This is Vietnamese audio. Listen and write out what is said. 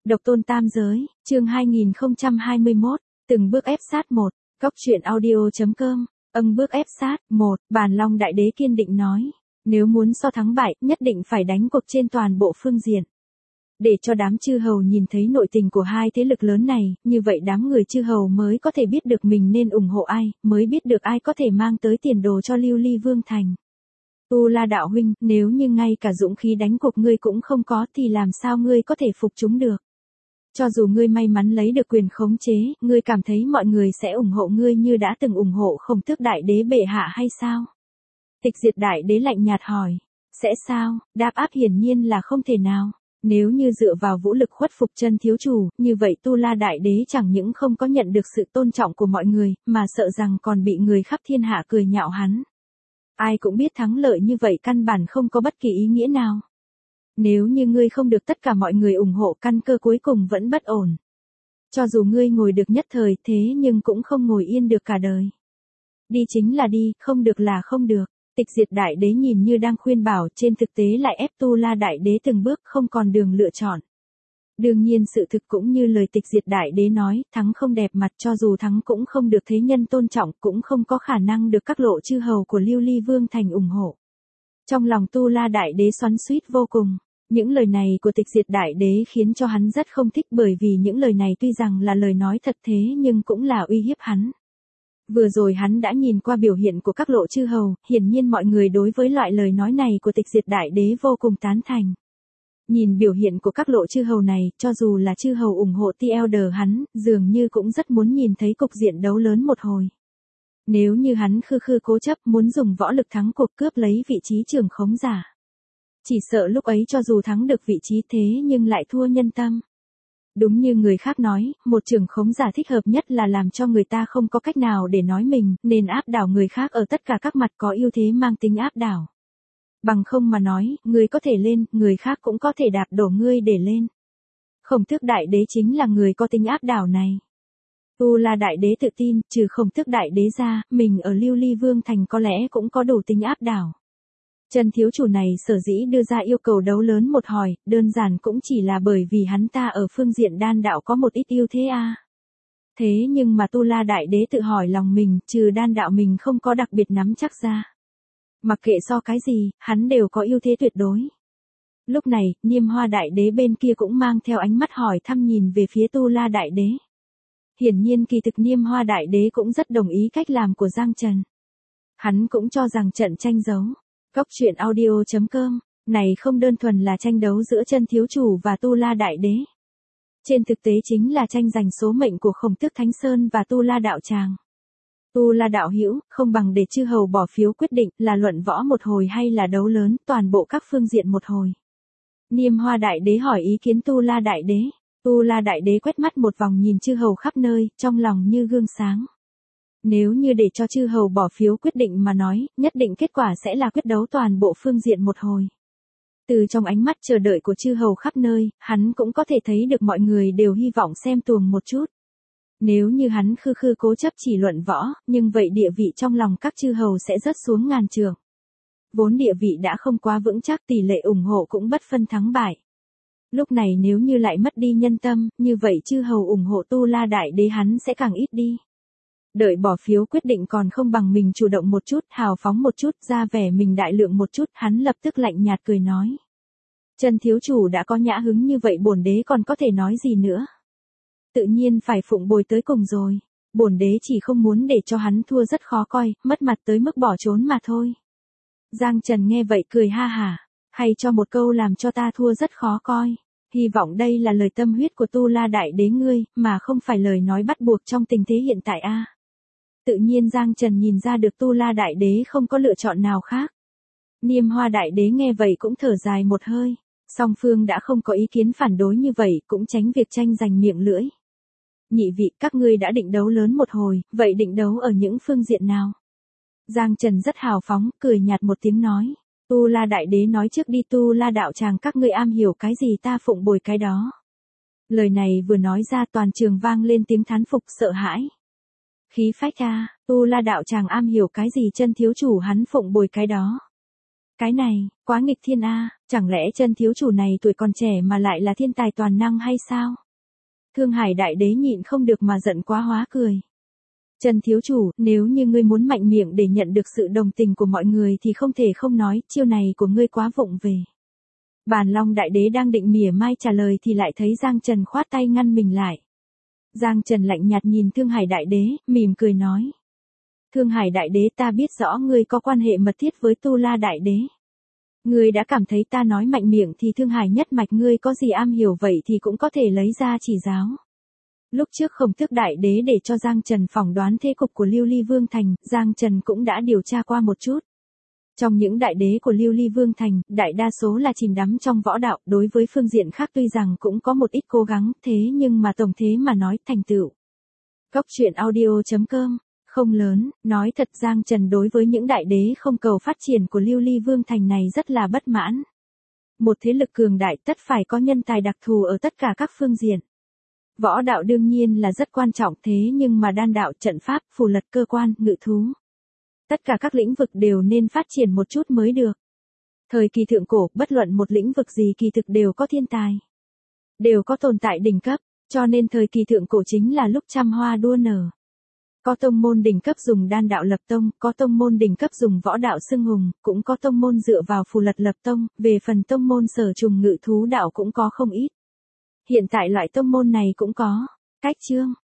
Độc tôn tam giới, chương 2021, từng bước ép sát một, Cóc truyện audio.com, bước ép sát, một, Bàn Long Đại Đế kiên định nói, nếu muốn so thắng bại, nhất định phải đánh cuộc trên toàn bộ phương diện. Để cho đám chư hầu nhìn thấy nội tình của hai thế lực lớn này, như vậy đám người chư hầu mới có thể biết được mình nên ủng hộ ai, mới biết được ai có thể mang tới tiền đồ cho Lưu Ly Vương Thành. Tu La đạo huynh, nếu như ngay cả dũng khí đánh cuộc ngươi cũng không có thì làm sao ngươi có thể phục chúng được? Cho dù ngươi may mắn lấy được quyền khống chế, ngươi cảm thấy mọi người sẽ ủng hộ ngươi như đã từng ủng hộ Khổng Tước Đại Đế bệ hạ hay sao? Tịch Diệt Đại Đế lạnh nhạt hỏi, sẽ sao? Đáp áp hiển nhiên là không thể nào. Nếu như dựa vào vũ lực khuất phục chân thiếu chủ, như vậy Tu La Đại Đế chẳng những không có nhận được sự tôn trọng của mọi người, mà sợ rằng còn bị người khắp thiên hạ cười nhạo hắn. Ai cũng biết thắng lợi như vậy căn bản không có bất kỳ ý nghĩa nào. Nếu như ngươi không được tất cả mọi người ủng hộ, căn cơ cuối cùng vẫn bất ổn. Cho dù ngươi ngồi được nhất thời thế nhưng cũng không ngồi yên được cả đời. Đi chính là đi, không được là không được. Tịch Diệt Đại Đế nhìn như đang khuyên bảo, trên thực tế lại ép Tu La Đại Đế từng bước không còn đường lựa chọn. Đương nhiên sự thực cũng như lời Tịch Diệt Đại Đế nói, thắng không đẹp mặt, cho dù thắng cũng không được thế nhân tôn trọng, cũng không có khả năng được các lộ chư hầu của Lưu Ly Vương Thành ủng hộ. Trong lòng Tu La Đại Đế xoắn xuýt vô cùng. Những lời này của Tịch Diệt Đại Đế khiến cho hắn rất không thích, bởi vì những lời này tuy rằng là lời nói thật thế nhưng cũng là uy hiếp hắn. Vừa rồi hắn đã nhìn qua biểu hiện của các lộ chư hầu, hiển nhiên mọi người đối với loại lời nói này của Tịch Diệt Đại Đế vô cùng tán thành. Nhìn biểu hiện của các lộ chư hầu này, cho dù là chư hầu ủng hộ The Elder hắn, dường như cũng rất muốn nhìn thấy cục diện đấu lớn một hồi. Nếu như hắn khư cố chấp muốn dùng võ lực thắng cuộc cướp lấy vị trí trưởng khống giả. Chỉ sợ lúc ấy cho dù thắng được vị trí thế nhưng lại thua nhân tâm. Đúng như người khác nói, một trưởng khống giả thích hợp nhất là làm cho người ta không có cách nào để nói mình, nên áp đảo người khác ở tất cả các mặt có ưu thế mang tính áp đảo. Bằng không mà nói, người có thể lên, người khác cũng có thể đạp đổ ngươi để lên. Khổng Tước Đại Đế chính là người có tính áp đảo này. Tu La Đại Đế tự tin, trừ Khổng Tước Đại Đế ra, mình ở Lưu Ly Vương Thành có lẽ cũng có đủ tính áp đảo. Chân thiếu chủ này sở dĩ đưa ra yêu cầu đấu lớn một hồi, đơn giản cũng chỉ là bởi vì hắn ta ở phương diện đan đạo có một ít ưu thế a. Thế nhưng mà Tu La Đại Đế tự hỏi lòng mình, trừ đan đạo mình không có đặc biệt nắm chắc ra. Mặc kệ so cái gì, hắn đều có ưu thế tuyệt đối. Lúc này, Niêm Hoa Đại Đế bên kia cũng mang theo ánh mắt hỏi thăm nhìn về phía Tu La Đại Đế. Hiển nhiên kỳ thực Niêm Hoa Đại Đế cũng rất đồng ý cách làm của Giang Trần. Hắn cũng cho rằng trận tranh đấu. Cóc truyện audio.com, này không đơn thuần là tranh đấu giữa chân thiếu chủ và Tu La Đại Đế. Trên thực tế chính là tranh giành số mệnh của Khổng Tước Thánh Sơn và Tu La Đạo Tràng. Tu La đạo hữu, không bằng để chư hầu bỏ phiếu quyết định là luận võ một hồi hay là đấu lớn, toàn bộ các phương diện một hồi. Niêm Hoa Đại Đế hỏi ý kiến Tu La Đại Đế. Tu La Đại Đế quét mắt một vòng nhìn chư hầu khắp nơi, trong lòng như gương sáng. Nếu như để cho chư hầu bỏ phiếu quyết định mà nói, nhất định kết quả sẽ là quyết đấu toàn bộ phương diện một hồi. Từ trong ánh mắt chờ đợi của chư hầu khắp nơi, hắn cũng có thể thấy được mọi người đều hy vọng xem tuồng một chút. Nếu như hắn khư cố chấp chỉ luận võ, nhưng vậy địa vị trong lòng các chư hầu sẽ rớt xuống ngàn trượng. Vốn địa vị đã không quá vững chắc, tỷ lệ ủng hộ cũng bất phân thắng bại. Lúc này nếu như lại mất đi nhân tâm, như vậy chư hầu ủng hộ Tu La Đại Đế hắn sẽ càng ít đi. Đợi bỏ phiếu quyết định còn không bằng mình chủ động một chút, hào phóng một chút, ra vẻ mình đại lượng một chút, hắn lập tức lạnh nhạt cười nói. Chân thiếu chủ đã có nhã hứng như vậy bổn đế còn có thể nói gì nữa. Tự nhiên phải phụng bồi tới cùng rồi. Bổn đế chỉ không muốn để cho hắn thua rất khó coi, mất mặt tới mức bỏ trốn mà thôi. Giang Trần nghe vậy cười ha hả, hay cho một câu làm cho ta thua rất khó coi. Hy vọng đây là lời tâm huyết của Tu La Đại Đế ngươi, mà không phải lời nói bắt buộc trong tình thế hiện tại a. Tự nhiên Giang Trần nhìn ra được Tu La Đại Đế không có lựa chọn nào khác. Niêm Hoa Đại Đế nghe vậy cũng thở dài một hơi. Song phương đã không có ý kiến phản đối như vậy, cũng tránh việc tranh giành miệng lưỡi. Nhị vị, các ngươi đã định đấu lớn một hồi, vậy định đấu ở những phương diện nào? Giang Trần rất hào phóng, cười nhạt một tiếng nói. Tu La Đại Đế nói trước đi, Tu La Đạo Tràng các ngươi am hiểu cái gì ta phụng bồi cái đó. Lời này vừa nói ra toàn trường vang lên tiếng thán phục sợ hãi. Khí phách a, Tu La Đạo Tràng am hiểu cái gì chân thiếu chủ hắn phụng bồi cái đó. Cái này, quá nghịch thiên a, chẳng lẽ chân thiếu chủ này tuổi còn trẻ mà lại là thiên tài toàn năng hay sao? Thương Hải Đại Đế nhịn không được mà giận quá hóa cười. Chân thiếu chủ, nếu như ngươi muốn mạnh miệng để nhận được sự đồng tình của mọi người thì không thể không nói, chiêu này của ngươi quá vụng về. Bàn Long Đại Đế đang định mỉa mai trả lời thì lại thấy Giang Trần khoát tay ngăn mình lại. Giang Trần lạnh nhạt nhìn Thương Hải Đại Đế, mỉm cười nói. Thương Hải Đại Đế, ta biết rõ ngươi có quan hệ mật thiết với Tu La Đại Đế. Ngươi đã cảm thấy ta nói mạnh miệng thì Thương Hải nhất mạch ngươi có gì am hiểu vậy thì cũng có thể lấy ra chỉ giáo. Lúc trước Khổng Tước Đại Đế để cho Giang Trần phỏng đoán thế cục của Lưu Ly Vương Thành, Giang Trần cũng đã điều tra qua một chút. Trong những đại đế của Lưu Ly Vương Thành, đại đa số là chìm đắm trong võ đạo, đối với phương diện khác tuy rằng cũng có một ít cố gắng, thế nhưng mà tổng thế mà nói thành tựu. Cóc truyện audio.com, không lớn, nói thật Giang Trần đối với những đại đế không cầu phát triển của Lưu Ly Vương Thành này rất là bất mãn. Một thế lực cường đại tất phải có nhân tài đặc thù ở tất cả các phương diện. Võ đạo đương nhiên là rất quan trọng thế nhưng mà đan đạo, trận pháp, phù lật, cơ quan, ngự thú. Tất cả các lĩnh vực đều nên phát triển một chút mới được. Thời kỳ thượng cổ, bất luận một lĩnh vực gì kỳ thực đều có thiên tài. Đều có tồn tại đỉnh cấp, cho nên thời kỳ thượng cổ chính là lúc trăm hoa đua nở. Có tông môn đỉnh cấp dùng đan đạo lập tông, có tông môn đỉnh cấp dùng võ đạo xưng hùng, cũng có tông môn dựa vào phù lật lập tông, về phần tông môn sở trùng ngự thú đạo cũng có không ít. Hiện tại loại tông môn này cũng có. Cách chương